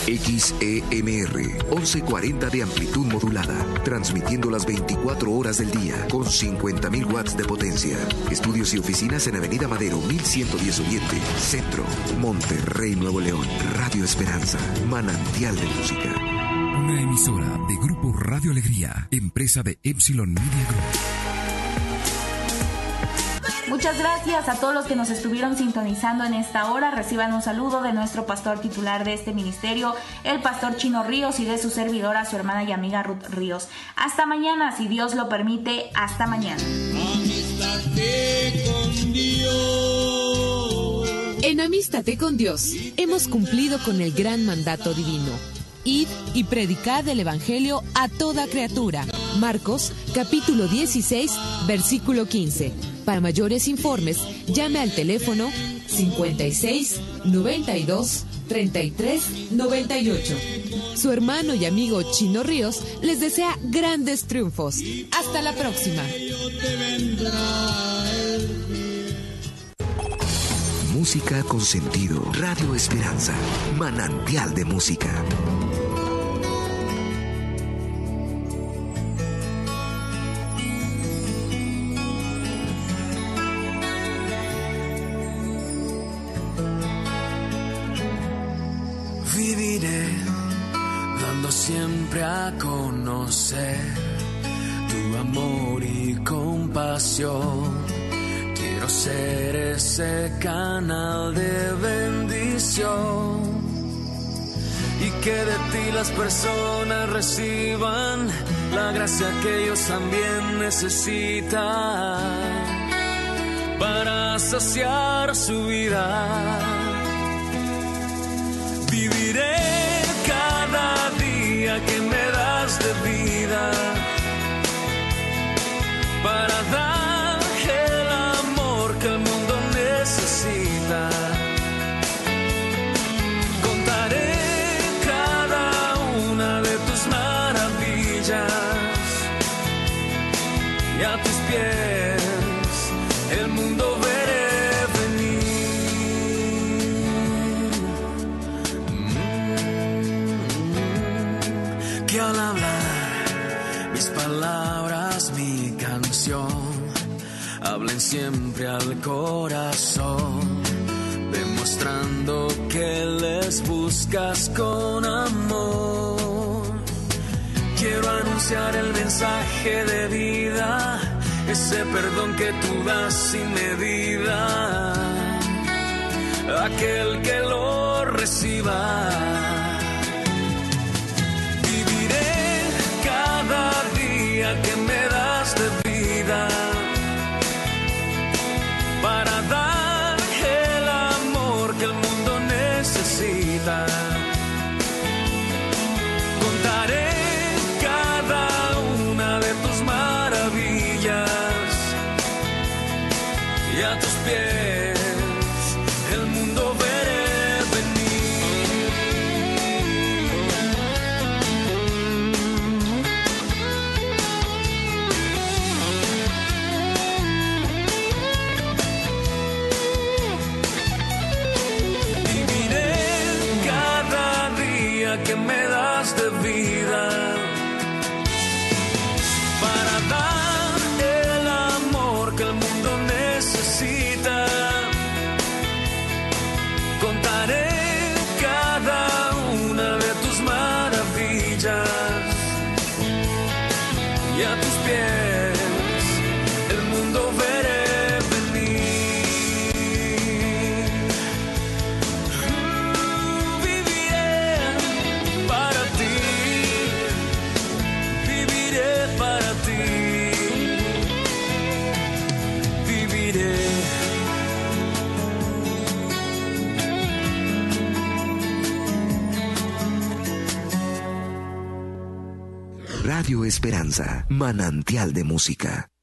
XEMR 1140 de amplitud modulada, transmitiendo las 24 horas del día con 50.000 watts de potencia. Estudios y oficinas en Avenida Madero 1110 Oriente, Centro, Monterrey, Nuevo León. Radio Esperanza, manantial de música. Una emisora de Grupo Radio Alegría, empresa de Epsilon Media Group. Muchas gracias a todos los que nos estuvieron sintonizando en esta hora. Reciban un saludo de nuestro pastor titular de este ministerio, el pastor Chino Ríos, y de su servidora, su hermana y amiga Ruth Ríos. Hasta mañana, si Dios lo permite. Hasta mañana. Amístate con Dios. En Amístate con Dios hemos cumplido con el gran mandato divino. Id y predicad el Evangelio a toda criatura. Marcos, capítulo 16, versículo 15. Para mayores informes, llame al teléfono 56 92 33 98. Su hermano y amigo Chino Ríos les desea grandes triunfos. Hasta la próxima. Música con sentido. Radio Esperanza, manantial de música. Viviré dando siempre a conocer tu amor y compasión. Quiero ser ese canal de bendición y que de ti las personas reciban la gracia que ellos también necesitan para saciar su vida. Viviré cada día que me das de vida para dar el amor que el mundo necesita. Contaré cada una de tus maravillas y a tus pies el mundo veré. Que al hablar mis palabras, mi canción, hablen siempre al corazón, demostrando que les buscas con amor. Quiero anunciar el mensaje de vida, ese perdón que tú das sin medida, aquel que lo reciba. Que me das de vida para dar el amor que el mundo necesita. Contaré cada una de tus maravillas y a tus pies el mundo veré que me das de vida para dar el amor que el mundo necesita. Contaré cada una de tus maravillas y a tus pies el mundo veré. Radio Esperanza, manantial de música.